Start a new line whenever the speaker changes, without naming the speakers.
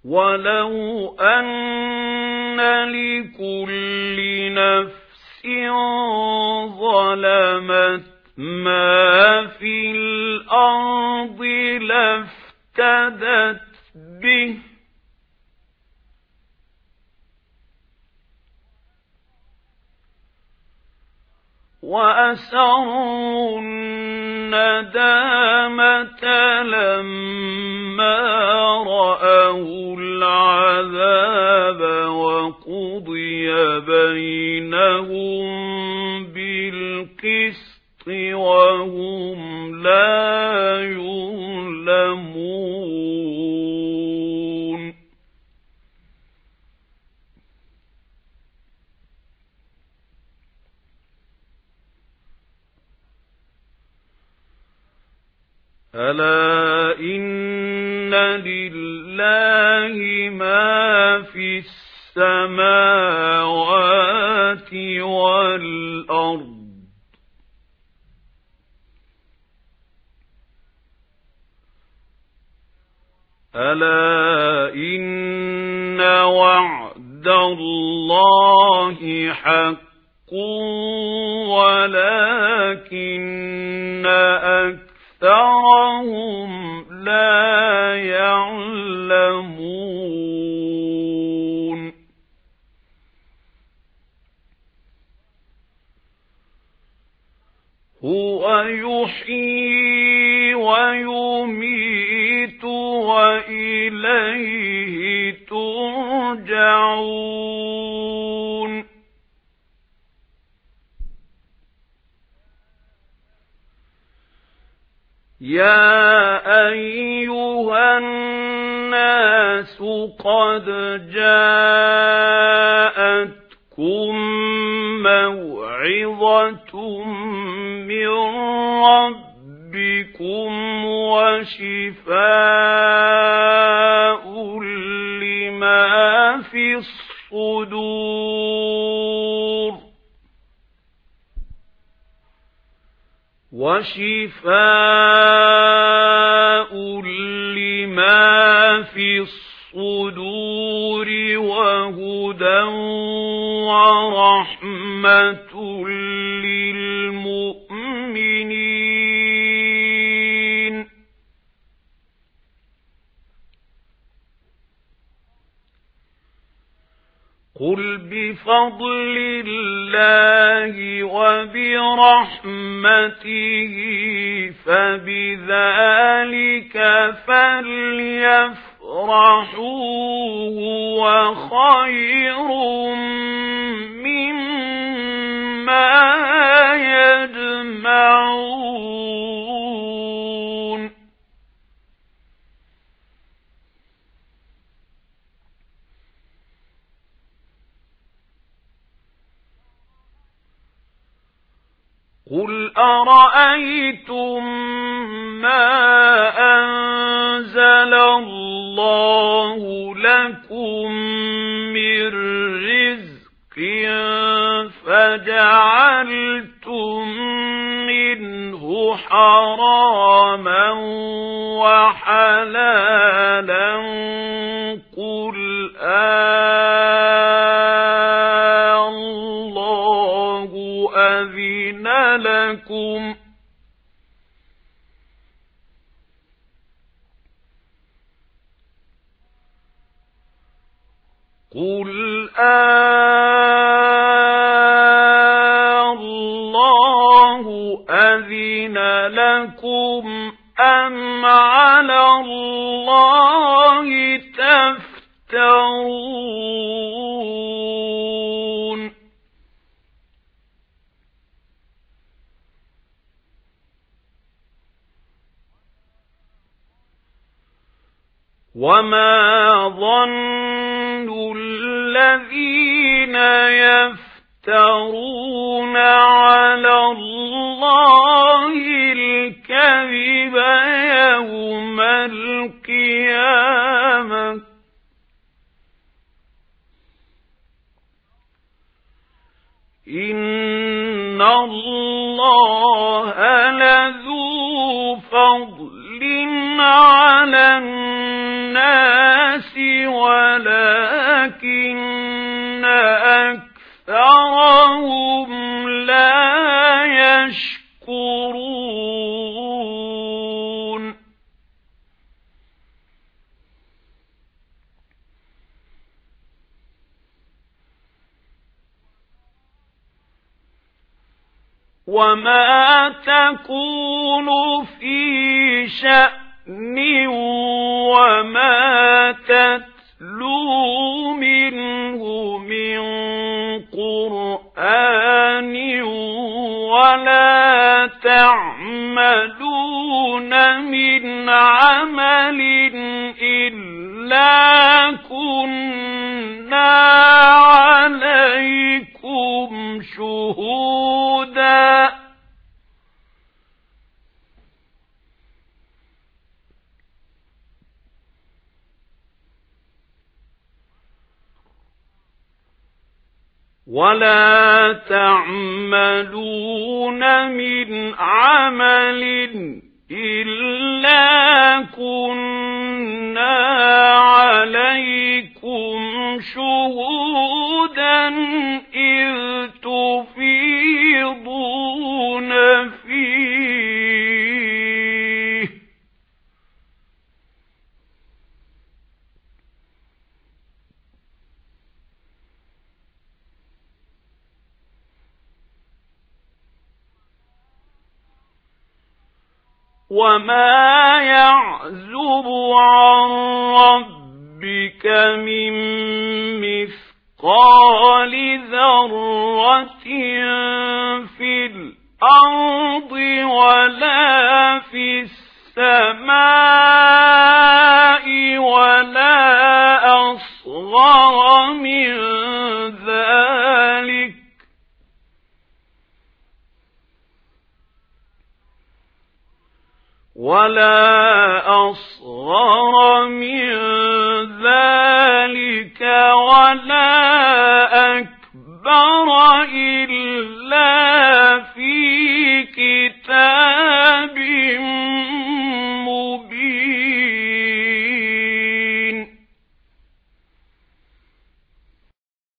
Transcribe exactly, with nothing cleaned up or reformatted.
ولو أن لكل نفس ظلمت ما في الأرض لافتدت به وأسروا الندامة لما رأوا العذاب وقضي بينهم بالقسط وهم لا يظلمون. ألا إن لله ما في السماوات والأرض ألا إن وعد الله حق ولكن أكثرهم لا يعلمون. هو يحيي ويميت وإليه ترجعون. يا أيها الناس قد جاءتكم موعظة من ربكم وشفاء لما في الصدور وشفاء لما في الصدور وهدى ورحمة للمؤمنين. قل بفضل الله وبرحمته فبذلك فليفرحوا هو خير مما يجمعون. قل أرأيتم ما أنزل الله لكم من رزق فجعلتم منه حراما وحلالا قل الله أذن لكم قل الله أذن لكم أم على الله تفترون. وما ظن الذين يفترون على الله الكذب يوم القيامة إن الله لذو فضل على الناس الناس ولكن أكثرهم لا يشكرون وما تكون في شأن وما تتلو منه من قرآن ولا تعملون من عمل إلا كنا عليكم شهودا ولا تعملون من عمل إلا كنا عليكم شهودا إذ تفيضون فيه وما يعزب عن ربك من مثقال ذرة في الأرض ولا في السماء ولا أصغر من ذلك ولا أصغر